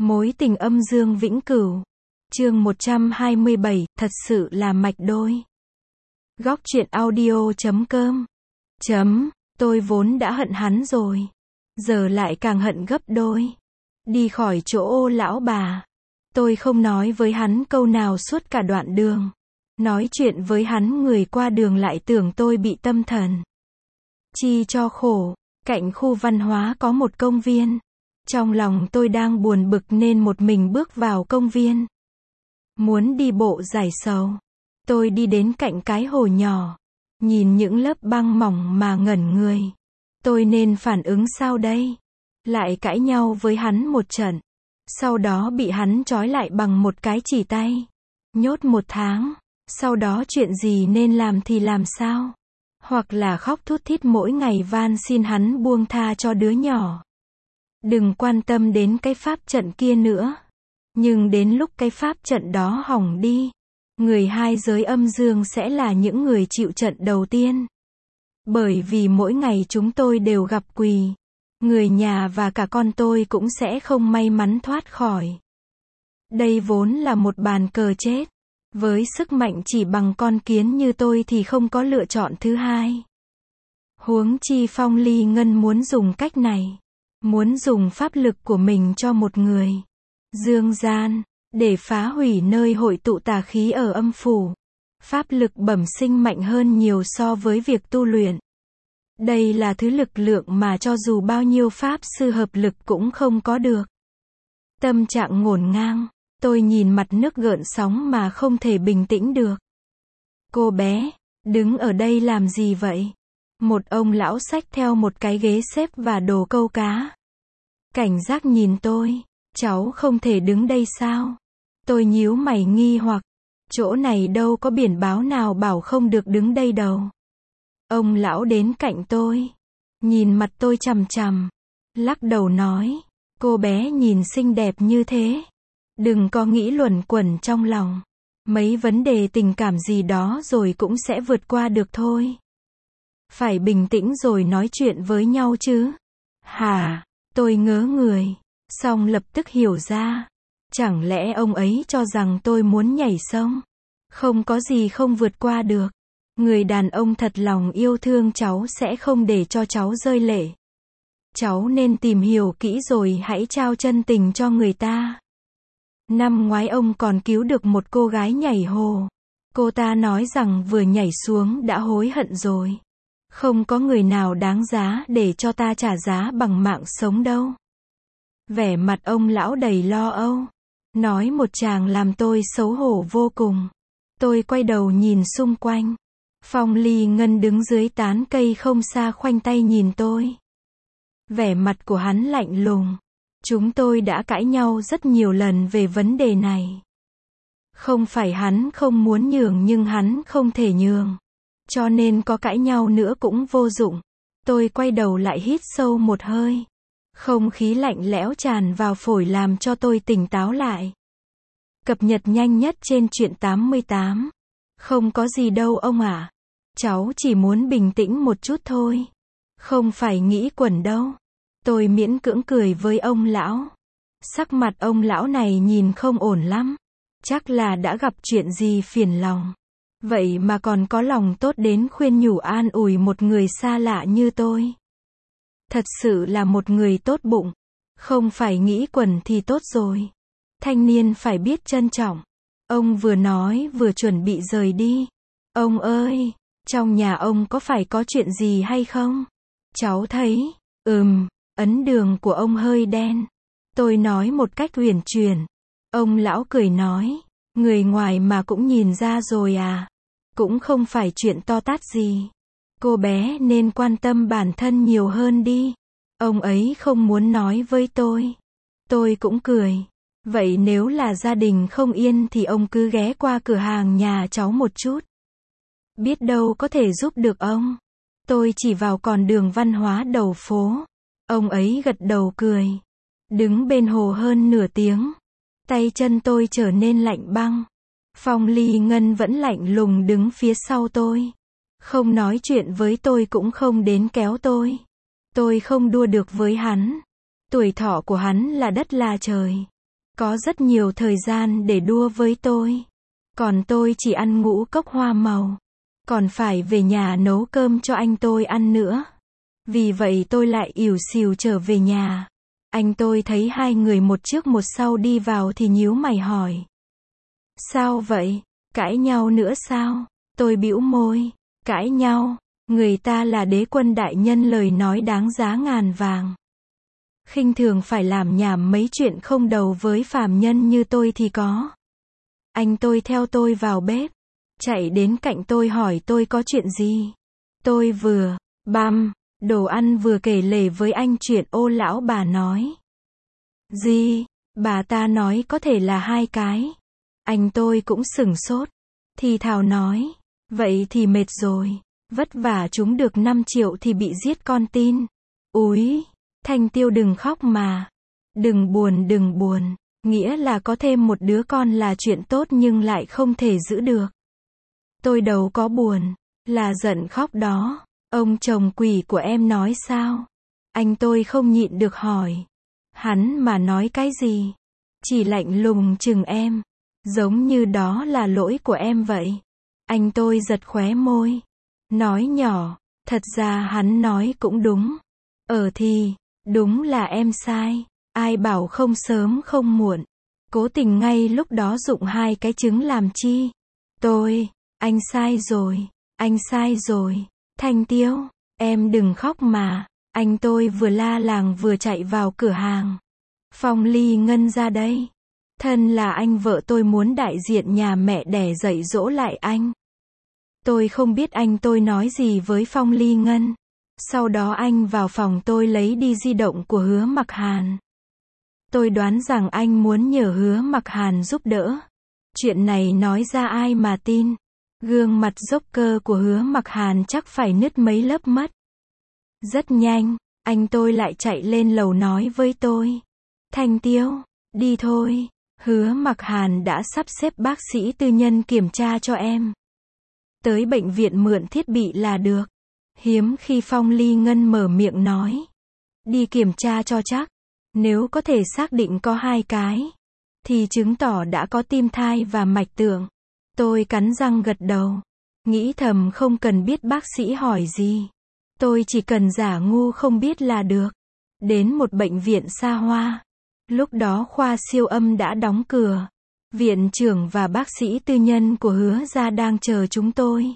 Mối tình âm dương vĩnh cửu. Chương 127, thật sự là mạch đôi. Góc truyện audio.com. Tôi vốn đã hận hắn rồi. Giờ lại càng hận gấp đôi. Đi khỏi chỗ ô lão bà. Tôi không nói với hắn câu nào suốt cả đoạn đường. Nói chuyện với hắn người qua đường lại tưởng tôi bị tâm thần. Chi cho khổ. Cạnh khu văn hóa có một công viên. Trong lòng tôi đang buồn bực nên một mình bước vào công viên. Muốn đi bộ giải sầu. Tôi đi đến cạnh cái hồ nhỏ. Nhìn những lớp băng mỏng mà ngẩn người. Tôi nên phản ứng sao đây? Lại cãi nhau với hắn một trận. Sau đó bị hắn trói lại bằng một cái chỉ tay. Nhốt 1 tháng. Sau đó chuyện gì nên làm thì làm sao? Hoặc là khóc thút thít mỗi ngày van xin hắn buông tha cho đứa nhỏ. Đừng quan tâm đến cái pháp trận kia nữa. Nhưng đến lúc cái pháp trận đó hỏng đi, người hai giới âm dương sẽ là những người chịu trận đầu tiên. Bởi vì mỗi ngày chúng tôi đều gặp quỷ. Người nhà và cả con tôi cũng sẽ không may mắn thoát khỏi. Đây vốn là một bàn cờ chết. Với sức mạnh chỉ bằng con kiến như tôi thì không có lựa chọn thứ hai. Huống chi Phong Ly Ngân muốn dùng cách này. Muốn dùng pháp lực của mình cho một người. Dương gian. Để phá hủy nơi hội tụ tà khí ở âm phủ. Pháp lực bẩm sinh mạnh hơn nhiều so với việc tu luyện. Đây là thứ lực lượng mà cho dù bao nhiêu pháp sư hợp lực cũng không có được. Tâm trạng ngổn ngang. Tôi nhìn mặt nước gợn sóng mà không thể bình tĩnh được. Cô bé, đứng ở đây làm gì vậy? Một ông lão xách theo một cái ghế xếp và đồ câu cá. Cảnh giác nhìn tôi. Cháu không thể đứng đây sao? Tôi nhíu mày nghi hoặc. Chỗ này đâu có biển báo nào bảo không được đứng đây đâu. Ông lão đến cạnh tôi. Nhìn mặt tôi chằm chằm. Lắc đầu nói. Cô bé nhìn xinh đẹp như thế. Đừng có nghĩ luẩn quẩn trong lòng. Mấy vấn đề tình cảm gì đó rồi cũng sẽ vượt qua được thôi. Phải bình tĩnh rồi nói chuyện với nhau chứ. Hả? Tôi ngớ người. Xong lập tức hiểu ra. Chẳng lẽ ông ấy cho rằng tôi muốn nhảy sông? Không có gì không vượt qua được. Người đàn ông thật lòng yêu thương cháu sẽ không để cho cháu rơi lệ. Cháu nên tìm hiểu kỹ rồi hãy trao chân tình cho người ta. Năm ngoái ông còn cứu được một cô gái nhảy hồ. Cô ta nói rằng vừa nhảy xuống đã hối hận rồi. Không có người nào đáng giá để cho ta trả giá bằng mạng sống đâu. Vẻ mặt ông lão đầy lo âu. Nói một tràng làm tôi xấu hổ vô cùng. Tôi quay đầu nhìn xung quanh. Phong Ly Ngân đứng dưới tán cây không xa khoanh tay nhìn tôi. Vẻ mặt của hắn lạnh lùng. Chúng tôi đã cãi nhau rất nhiều lần về vấn đề này. Không phải hắn không muốn nhường nhưng hắn không thể nhường. Cho nên có cãi nhau nữa cũng vô dụng. Tôi quay đầu lại hít sâu một hơi. Không khí lạnh lẽo tràn vào phổi làm cho tôi tỉnh táo lại. Cập nhật nhanh nhất trên truyện 88. Không có gì đâu ông ạ. Cháu chỉ muốn bình tĩnh một chút thôi. Không phải nghĩ quẩn đâu. Tôi miễn cưỡng cười với ông lão. Sắc mặt ông lão này nhìn không ổn lắm. Chắc là đã gặp chuyện gì phiền lòng. Vậy mà còn có lòng tốt đến khuyên nhủ an ủi một người xa lạ như tôi. Thật sự là một người tốt bụng. Không phải nghĩ quẩn thì tốt rồi. Thanh niên phải biết trân trọng. Ông vừa nói vừa chuẩn bị rời đi. Ông ơi, trong nhà ông có phải có chuyện gì hay không? Cháu thấy, ấn đường của ông hơi đen. Tôi nói một cách uyển chuyển. Ông lão cười nói, người ngoài mà cũng nhìn ra rồi à. Cũng không phải chuyện to tát gì. Cô bé nên quan tâm bản thân nhiều hơn đi. Ông ấy không muốn nói với tôi. Tôi cũng cười. Vậy nếu là gia đình không yên thì ông cứ ghé qua cửa hàng nhà cháu một chút. Biết đâu có thể giúp được ông. Tôi chỉ vào con đường văn hóa đầu phố. Ông ấy gật đầu cười. Đứng bên hồ hơn nửa tiếng. Tay chân tôi trở nên lạnh băng. Phong Ly Ngân vẫn lạnh lùng đứng phía sau tôi. Không nói chuyện với tôi cũng không đến kéo tôi. Tôi không đua được với hắn. Tuổi thọ của hắn là đất là trời. có rất nhiều thời gian để đua với tôi. Còn tôi chỉ ăn ngũ cốc hoa màu. Còn phải về nhà nấu cơm cho anh tôi ăn nữa. Vì vậy tôi lại ỉu xìu trở về nhà. Anh tôi thấy hai người một trước một sau đi vào thì nhíu mày hỏi. Sao vậy? Cãi nhau nữa sao? Tôi bĩu môi. Cãi nhau? Người ta là đế quân đại nhân, lời nói đáng giá ngàn vàng. Khinh thường phải làm nhảm mấy chuyện không đầu với phàm nhân như tôi thì có. Anh tôi theo tôi vào bếp. Chạy đến cạnh tôi hỏi tôi có chuyện gì. Tôi vừa băm đồ ăn vừa kể lể với anh chuyện Ô lão bà nói. Gì? Bà ta nói có thể là 2 cái. Anh tôi cũng sửng sốt. Thì thào nói. Vậy thì mệt rồi. Vất vả chúng được 5 triệu thì bị giết con tin. Úi, Thanh Tiêu đừng khóc mà. Đừng buồn. Nghĩa là có thêm một đứa con là chuyện tốt nhưng lại không thể giữ được. Tôi đâu có buồn. Là giận khóc đó. Ông chồng quỷ của em nói sao? Anh tôi không nhịn được hỏi. Hắn mà nói cái gì? Chỉ lạnh lùng chừng em. Giống như đó là lỗi của em vậy. Anh tôi giật khóe môi. Nói nhỏ. Thật ra hắn nói cũng đúng. Thì, đúng là em sai. Ai bảo không sớm không muộn. Cố tình ngay lúc đó dụng 2 cái trứng làm chi? Anh sai rồi. Thanh Tiêu, em đừng khóc mà. Anh tôi vừa la làng vừa chạy vào cửa hàng. Phong Ly Ngân ra đây. Thân là anh vợ tôi muốn đại diện nhà mẹ đẻ dạy dỗ lại anh. Tôi không biết anh tôi nói gì với Phong Ly Ngân. Sau đó anh vào phòng tôi lấy đi di động của Hứa Mặc Hàn. Tôi đoán rằng anh muốn nhờ Hứa Mặc Hàn giúp đỡ. Chuyện này nói ra ai mà tin. Gương mặt dốc cơ của Hứa Mặc Hàn chắc phải nứt mấy lớp mất. Rất nhanh, anh tôi lại chạy lên lầu nói với tôi. Thanh Tiêu, đi thôi. Hứa Mặc Hàn đã sắp xếp bác sĩ tư nhân kiểm tra cho em. Tới bệnh viện mượn thiết bị là được. Hiếm khi Phong Ly Ngân mở miệng nói. Đi kiểm tra cho chắc. Nếu có thể xác định có 2 cái. Thì chứng tỏ đã có tim thai và mạch tượng. Tôi cắn răng gật đầu. Nghĩ thầm không cần biết bác sĩ hỏi gì. Tôi chỉ cần giả ngu không biết là được. Đến một bệnh viện xa hoa. Lúc đó khoa siêu âm đã đóng cửa. Viện trưởng và bác sĩ tư nhân của Hứa gia đang chờ chúng tôi.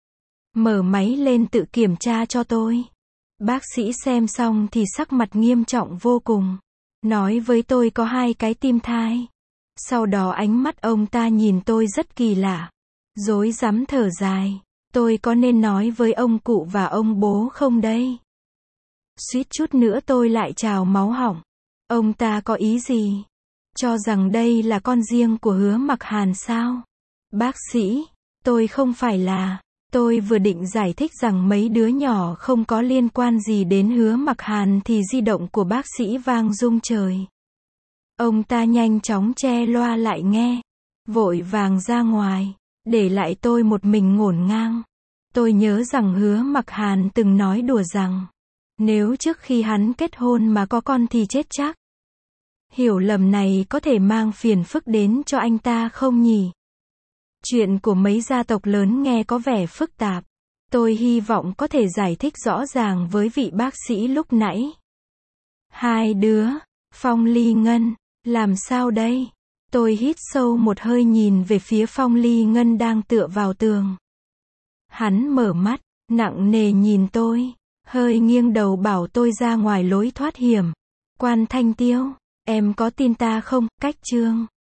Mở máy lên tự kiểm tra cho tôi. Bác sĩ xem xong thì sắc mặt nghiêm trọng vô cùng. Nói với tôi có 2 cái tim thai. Sau đó ánh mắt ông ta nhìn tôi rất kỳ lạ. Rối rắm thở dài. Tôi có nên nói với ông cụ và ông bố không đây? Suýt chút nữa tôi lại trào máu họng. Ông ta có ý gì? Cho rằng đây là con riêng của Hứa Mặc Hàn sao? Bác sĩ, tôi không phải là. Tôi vừa định giải thích rằng mấy đứa nhỏ không có liên quan gì đến Hứa Mặc Hàn thì di động của bác sĩ vang rung trời. Ông ta nhanh chóng che loa lại nghe. Vội vàng ra ngoài. Để lại tôi một mình ngổn ngang. Tôi nhớ rằng Hứa Mặc Hàn từng nói đùa rằng. Nếu trước khi hắn kết hôn mà có con thì chết chắc. Hiểu lầm này có thể mang phiền phức đến cho anh ta không nhỉ? Chuyện của mấy gia tộc lớn nghe có vẻ phức tạp. Tôi hy vọng có thể giải thích rõ ràng với vị bác sĩ lúc nãy. 2 đứa. Phong Ly Ngân. Làm sao đây? Tôi hít sâu một hơi nhìn về phía Phong Ly Ngân đang tựa vào tường. Hắn mở mắt, nặng nề nhìn tôi. Hơi nghiêng đầu bảo tôi ra ngoài lối thoát hiểm. Quan Thanh Tiêu, em có tin ta không? Cách Trương.